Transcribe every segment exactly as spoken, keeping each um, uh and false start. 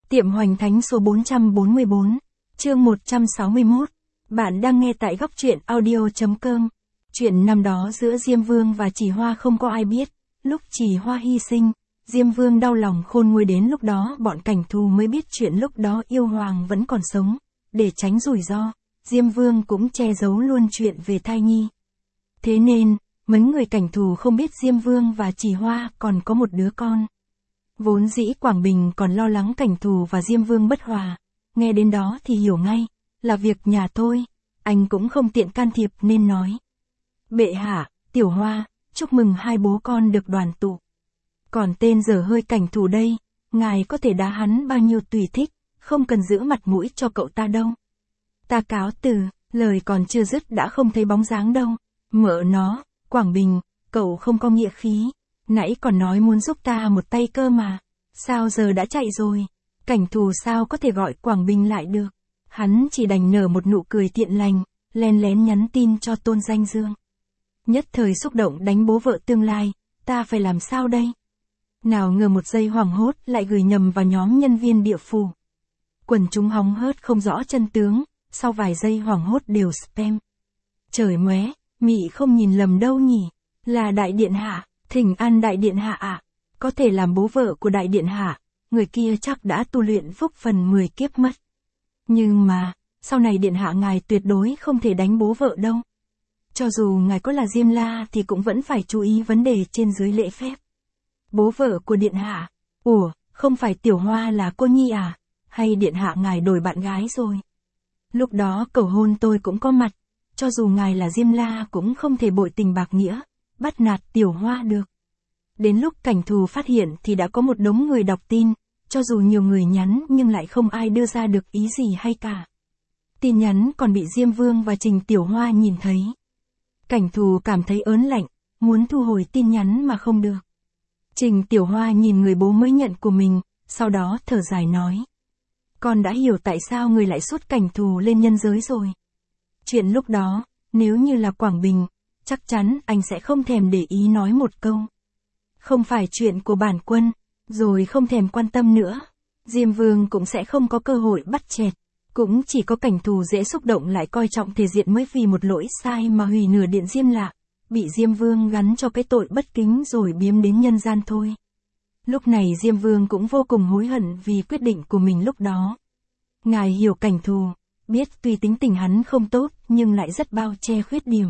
Tiệm Hoành Thánh số bốn trăm bốn mươi bốn, chương một trăm sáu mươi mốt. Bạn đang nghe tại góc truyện audio.com. Chuyện năm đó giữa Diêm Vương và Chỉ Hoa không có ai biết. Lúc Chỉ Hoa hy sinh, Diêm Vương đau lòng khôn nguôi, đến lúc đó bọn cảnh thù mới biết chuyện lúc đó yêu hoàng vẫn còn sống. Để tránh rủi ro, Diêm Vương cũng che giấu luôn chuyện về thai nhi. Thế nên, mấy người cảnh thù không biết Diêm Vương và Chỉ Hoa còn có một đứa con. Vốn dĩ Quảng Bình còn lo lắng cảnh thù và Diêm Vương bất hòa, nghe đến đó thì hiểu ngay, là việc nhà thôi, anh cũng không tiện can thiệp nên nói. Bệ hạ, Tiểu Hoa, chúc mừng hai bố con được đoàn tụ. Còn tên dở hơi cảnh thù đây, ngài có thể đá hắn bao nhiêu tùy thích, không cần giữ mặt mũi cho cậu ta đâu. Ta cáo từ, lời còn chưa dứt đã không thấy bóng dáng đâu. Mợ nó, Quảng Bình, cậu không có nghĩa khí. Nãy còn nói muốn giúp ta một tay cơ mà. Sao giờ đã chạy rồi? Cảnh thù sao có thể gọi Quảng Bình lại được? Hắn chỉ đành nở một nụ cười thiện lành, len lén nhắn tin cho Tôn Danh Dương. Nhất thời xúc động đánh bố vợ tương lai, ta phải làm sao đây? Nào ngờ một giây hoảng hốt lại gửi nhầm vào nhóm nhân viên địa phủ. Quần chúng hóng hớt không rõ chân tướng, sau vài giây hoảng hốt đều spam. Trời móe, mị không nhìn lầm đâu nhỉ? Là đại điện hạ. Thỉnh an đại điện hạ ạ, à, có thể làm bố vợ của đại điện hạ, người kia chắc đã tu luyện phúc phần mười kiếp mất. Nhưng mà, sau này điện hạ ngài tuyệt đối không thể đánh bố vợ đâu. Cho dù ngài có là Diêm La thì cũng vẫn phải chú ý vấn đề trên dưới lễ phép. Bố vợ của điện hạ, ủa, không phải Tiểu Hoa là cô nhi à, hay điện hạ ngài đổi bạn gái rồi? Lúc đó cầu hôn tôi cũng có mặt, cho dù ngài là Diêm La cũng không thể bội tình bạc nghĩa, bắt nạt Tiểu Hoa được. Đến lúc cảnh thù phát hiện thì đã có một đống người đọc tin, cho dù nhiều người nhắn nhưng lại không ai đưa ra được ý gì hay cả. Tin nhắn còn bị Diêm Vương và Trình Tiểu Hoa nhìn thấy. Cảnh thù cảm thấy ớn lạnh, muốn thu hồi tin nhắn mà không được. Trình Tiểu Hoa nhìn người bố mới nhận của mình, sau đó thở dài nói. Con đã hiểu tại sao người lại sút cảnh thù lên nhân giới rồi. Chuyện lúc đó, nếu như là Quảng Bình, chắc chắn anh sẽ không thèm để ý nói một câu. Không phải chuyện của bản quân, rồi không thèm quan tâm nữa. Diêm Vương cũng sẽ không có cơ hội bắt chẹt. Cũng chỉ có cảnh thù dễ xúc động lại coi trọng thể diện mới vì một lỗi sai mà hủy nửa điện Diêm Lạ, bị Diêm Vương gắn cho cái tội bất kính rồi biếm đến nhân gian thôi. Lúc này Diêm Vương cũng vô cùng hối hận vì quyết định của mình lúc đó. Ngài hiểu cảnh thù, biết tuy tính tình hắn không tốt nhưng lại rất bao che khuyết điểm.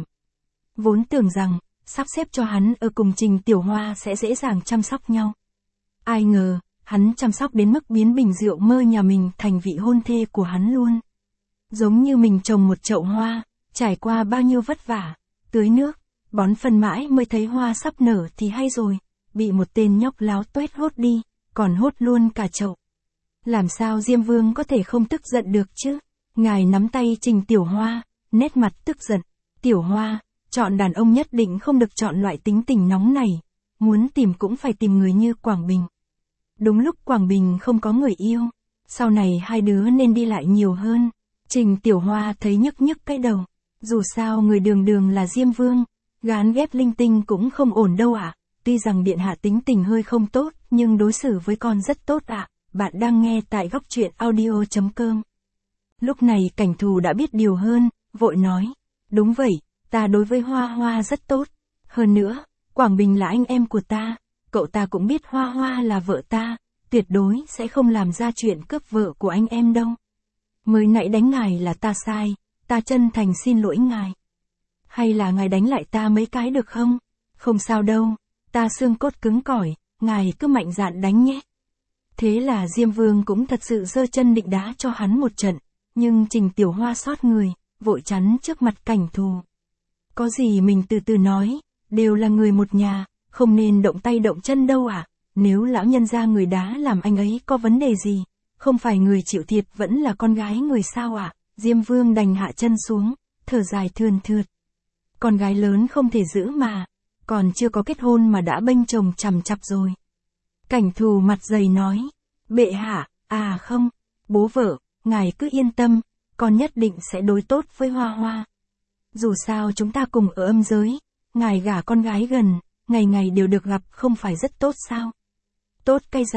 Vốn tưởng rằng, sắp xếp cho hắn ở cùng Trình Tiểu Hoa sẽ dễ dàng chăm sóc nhau. Ai ngờ, hắn chăm sóc đến mức biến bình rượu mơ nhà mình thành vị hôn thê của hắn luôn. Giống như mình trồng một chậu hoa, trải qua bao nhiêu vất vả, tưới nước, bón phân mãi mới thấy hoa sắp nở thì hay rồi, bị một tên nhóc láo tuét hốt đi, còn hốt luôn cả chậu. Làm sao Diêm Vương có thể không tức giận được chứ? Ngài nắm tay Trình Tiểu Hoa, nét mặt tức giận. Tiểu Hoa, chọn đàn ông nhất định không được chọn loại tính tình nóng này, muốn tìm cũng phải tìm người như Quảng Bình. Đúng lúc Quảng Bình không có người yêu, sau này hai đứa nên đi lại nhiều hơn. Trình Tiểu Hoa thấy nhức nhức cái đầu, dù sao người đường đường là Diêm Vương, gán ghép linh tinh cũng không ổn đâu ạ. À. Tuy rằng điện hạ tính tình hơi không tốt, nhưng đối xử với con rất tốt ạ. À. Bạn đang nghe tại góc truyện audio.com. Lúc này cảnh thù đã biết điều hơn, vội nói, đúng vậy. Ta đối với Hoa Hoa rất tốt. Hơn nữa, Quảng Bình là anh em của ta. Cậu ta cũng biết Hoa Hoa là vợ ta. Tuyệt đối sẽ không làm ra chuyện cướp vợ của anh em đâu. Mới nãy đánh ngài là ta sai. Ta chân thành xin lỗi ngài. Hay là ngài đánh lại ta mấy cái được không? Không sao đâu. Ta xương cốt cứng cỏi. Ngài cứ mạnh dạn đánh nhé. Thế là Diêm Vương cũng thật sự giơ chân định đá cho hắn một trận. Nhưng Trình Tiểu Hoa xót người, vội chắn trước mặt cảnh thù. Có gì mình từ từ nói, đều là người một nhà, không nên động tay động chân đâu ạ. À? Nếu lão nhân gia người đá làm anh ấy có vấn đề gì, không phải người chịu thiệt vẫn là con gái người sao ạ. À? Diêm Vương đành hạ chân xuống, thở dài thườn thượt. Con gái lớn không thể giữ mà, còn chưa có kết hôn mà đã bênh chồng chằm chặp rồi. Cảnh thù mặt dày nói, bệ hạ, à không, bố vợ, ngài cứ yên tâm, con nhất định sẽ đối tốt với Hoa Hoa. Dù sao chúng ta cùng ở âm giới, ngài gả con gái gần, ngày ngày đều được gặp không phải rất tốt sao? Tốt cái rắm,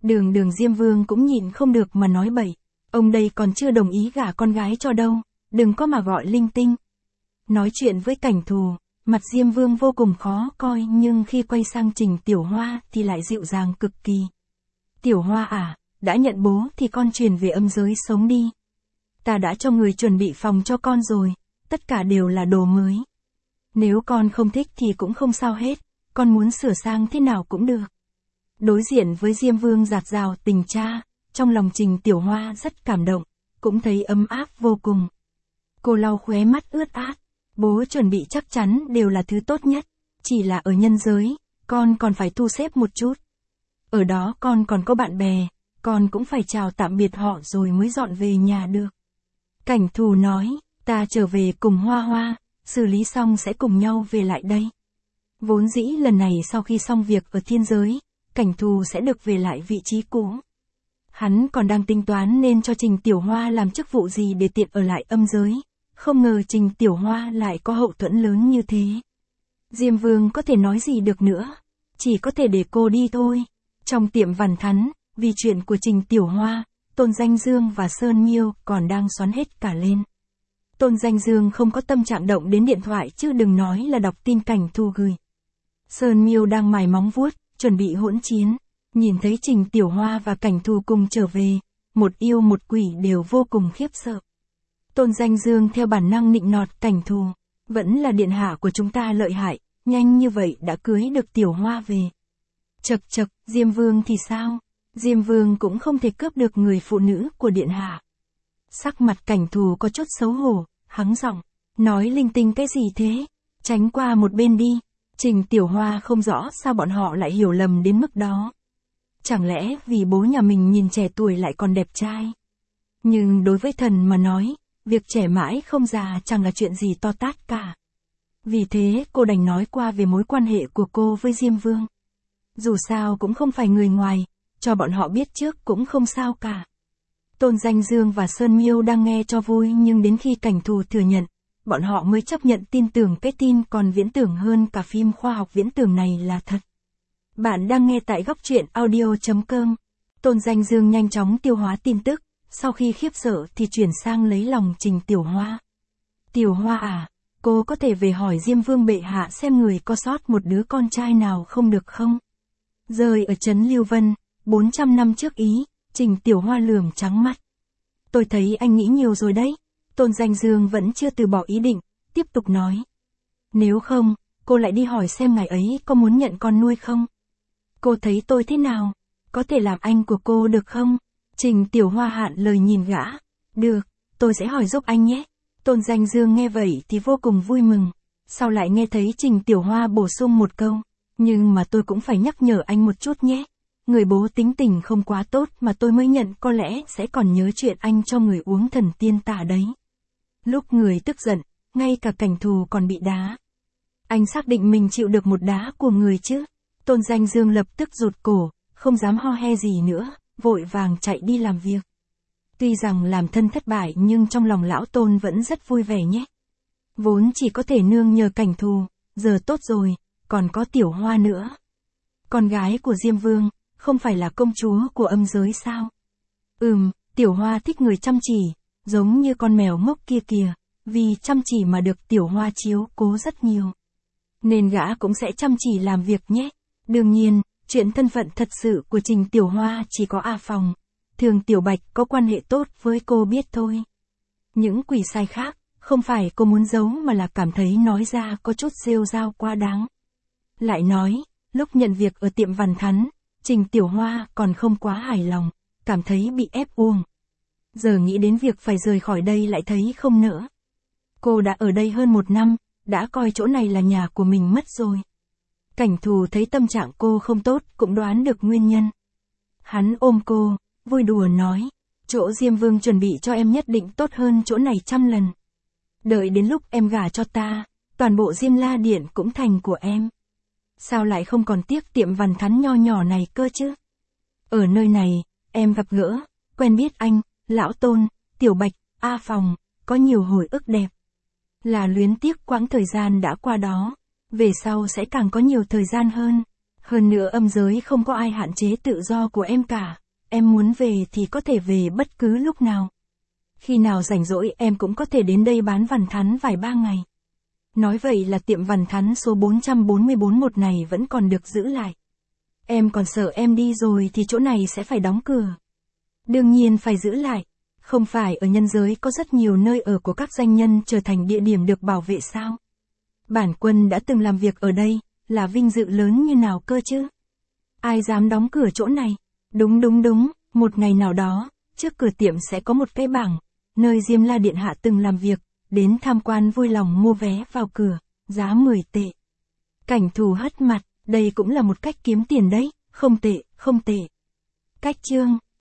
Đường đường Diêm Vương cũng nhịn không được mà nói bậy. Ông đây còn chưa đồng ý gả con gái cho đâu, đừng có mà gọi linh tinh. Nói chuyện với Cảnh Thù, mặt Diêm Vương vô cùng khó coi nhưng khi quay sang Trình Tiểu Hoa thì lại dịu dàng cực kỳ. Tiểu Hoa à, đã nhận bố thì con truyền về âm giới sống đi. Ta đã cho người chuẩn bị phòng cho con rồi, tất cả đều là đồ mới. Nếu con không thích thì cũng không sao hết, con muốn sửa sang thế nào cũng được. Đối diện với Diêm Vương dạt dào tình cha, trong lòng Trình Tiểu Hoa rất cảm động, cũng thấy ấm áp vô cùng. Cô lau khóe mắt ướt át, bố chuẩn bị chắc chắn đều là thứ tốt nhất, chỉ là ở nhân giới, con còn phải thu xếp một chút. Ở đó con còn có bạn bè, con cũng phải chào tạm biệt họ rồi mới dọn về nhà được. Cảnh Thù nói, ta trở về cùng Hoa Hoa, xử lý xong sẽ cùng nhau về lại đây. Vốn dĩ lần này sau khi xong việc ở thiên giới, Cảnh Thù sẽ được về lại vị trí cũ. Hắn còn đang tính toán nên cho Trình Tiểu Hoa làm chức vụ gì để tiện ở lại âm giới, không ngờ Trình Tiểu Hoa lại có hậu thuẫn lớn như thế. Diêm Vương có thể nói gì được nữa, chỉ có thể để cô đi thôi. Trong tiệm Văn Thắn, vì chuyện của Trình Tiểu Hoa, Tôn Danh Dương và Sơn Miêu còn đang xoắn hết cả lên. Tôn Danh Dương không có tâm trạng động đến điện thoại chứ đừng nói là đọc tin Cảnh Thù gửi. Sơn Miêu đang mài móng vuốt, chuẩn bị hỗn chiến, nhìn thấy Trình Tiểu Hoa và Cảnh Thù cùng trở về, một yêu một quỷ đều vô cùng khiếp sợ. Tôn Danh Dương theo bản năng nịnh nọt Cảnh Thù, vẫn là điện hạ của chúng ta lợi hại, nhanh như vậy đã cưới được Tiểu Hoa về. Chậc chậc, Diêm Vương thì sao? Diêm Vương cũng không thể cướp được người phụ nữ của điện hạ. Sắc mặt Cảnh Thù có chút xấu hổ, hắng giọng, nói linh tinh cái gì thế? Tránh qua một bên đi. Trình Tiểu Hoa không rõ sao bọn họ lại hiểu lầm đến mức đó. Chẳng lẽ vì bố nhà mình nhìn trẻ tuổi lại còn đẹp trai? Nhưng đối với thần mà nói, việc trẻ mãi không già chẳng là chuyện gì to tát cả. Vì thế cô đành nói qua về mối quan hệ của cô với Diêm Vương. Dù sao cũng không phải người ngoài, cho bọn họ biết trước cũng không sao cả. Tôn Danh Dương và Sơn Miêu đang nghe cho vui nhưng đến khi Cảnh Thù thừa nhận, bọn họ mới chấp nhận tin tưởng cái tin còn viễn tưởng hơn cả phim khoa học viễn tưởng này là thật. Bạn đang nghe tại góc truyện audio chấm com. Tôn Danh Dương nhanh chóng tiêu hóa tin tức, sau khi khiếp sợ thì chuyển sang lấy lòng Trình Tiểu Hoa. Tiểu Hoa à, cô có thể về hỏi Diêm Vương bệ hạ xem người có sót một đứa con trai nào không được không? Rơi ở trấn Lưu Vân, bốn trăm năm trước ý, Trình Tiểu Hoa lườm trắng mắt. Tôi thấy anh nghĩ nhiều rồi đấy. Tôn Danh Dương vẫn chưa từ bỏ ý định, tiếp tục nói. Nếu không, cô lại đi hỏi xem ngài ấy có muốn nhận con nuôi không? Cô thấy tôi thế nào? Có thể làm anh của cô được không? Trình Tiểu Hoa hạn lời nhìn gã. Được, tôi sẽ hỏi giúp anh nhé. Tôn Danh Dương nghe vậy thì vô cùng vui mừng. Sau lại nghe thấy Trình Tiểu Hoa bổ sung một câu. Nhưng mà tôi cũng phải nhắc nhở anh một chút nhé. Người bố tính tình không quá tốt mà tôi mới nhận có lẽ sẽ còn nhớ chuyện anh cho người uống thần tiên tả đấy. Lúc người tức giận, ngay cả Cảnh Thù còn bị đá. Anh xác định mình chịu được một đá của người chứ? Tôn Danh Dương lập tức rụt cổ, không dám ho he gì nữa, vội vàng chạy đi làm việc. Tuy rằng làm thân thất bại nhưng trong lòng lão Tôn vẫn rất vui vẻ nhé. Vốn chỉ có thể nương nhờ Cảnh Thù, giờ tốt rồi, còn có Tiểu Hoa nữa. Con gái của Diêm Vương, không phải là công chúa của âm giới sao? Ừm, Tiểu Hoa thích người chăm chỉ, giống như con mèo ngốc kia kìa, vì chăm chỉ mà được Tiểu Hoa chiếu cố rất nhiều. Nên gã cũng sẽ chăm chỉ làm việc nhé. Đương nhiên, chuyện thân phận thật sự của Trình Tiểu Hoa chỉ có A Phòng, Thường Tiểu Bạch có quan hệ tốt với cô biết thôi. Những quỷ sai khác, không phải cô muốn giấu mà là cảm thấy nói ra có chút rêu rao quá đáng. Lại nói, lúc nhận việc ở tiệm Văn Thắn, Trình Tiểu Hoa còn không quá hài lòng, cảm thấy bị ép uổng. Giờ nghĩ đến việc phải rời khỏi đây lại thấy không nỡ. Cô đã ở đây hơn một năm, đã coi chỗ này là nhà của mình mất rồi. Cảnh Thù thấy tâm trạng cô không tốt cũng đoán được nguyên nhân. Hắn ôm cô, vui đùa nói, chỗ Diêm Vương chuẩn bị cho em nhất định tốt hơn chỗ này trăm lần. Đợi đến lúc em gả cho ta, toàn bộ Diêm La Điện cũng thành của em. Sao lại không còn tiếc tiệm Văn Thắn nho nhỏ này cơ chứ? Ở nơi này, em gặp gỡ, quen biết anh, Lão Tôn, Tiểu Bạch, A Phòng, có nhiều hồi ức đẹp. Là luyến tiếc quãng thời gian đã qua đó, về sau sẽ càng có nhiều thời gian hơn. Hơn nữa âm giới không có ai hạn chế tự do của em cả, em muốn về thì có thể về bất cứ lúc nào. Khi nào rảnh rỗi em cũng có thể đến đây bán vằn thắn vài ba ngày. Nói vậy là tiệm vằn thắn số bốn trăm bốn mươi bốn một này vẫn còn được giữ lại. Em còn sợ em đi rồi thì chỗ này sẽ phải đóng cửa. Đương nhiên phải giữ lại. Không phải ở nhân giới có rất nhiều nơi ở của các danh nhân trở thành địa điểm được bảo vệ sao? Bản quân đã từng làm việc ở đây, là vinh dự lớn như nào cơ chứ? Ai dám đóng cửa chỗ này? Đúng đúng đúng, một ngày nào đó, trước cửa tiệm sẽ có một cái bảng, nơi Diêm La Điện Hạ từng làm việc, đến tham quan vui lòng mua vé vào cửa, giá mười tệ. Cảnh thù hất mặt, đây cũng là một cách kiếm tiền đấy, không tệ, không tệ. Cách chương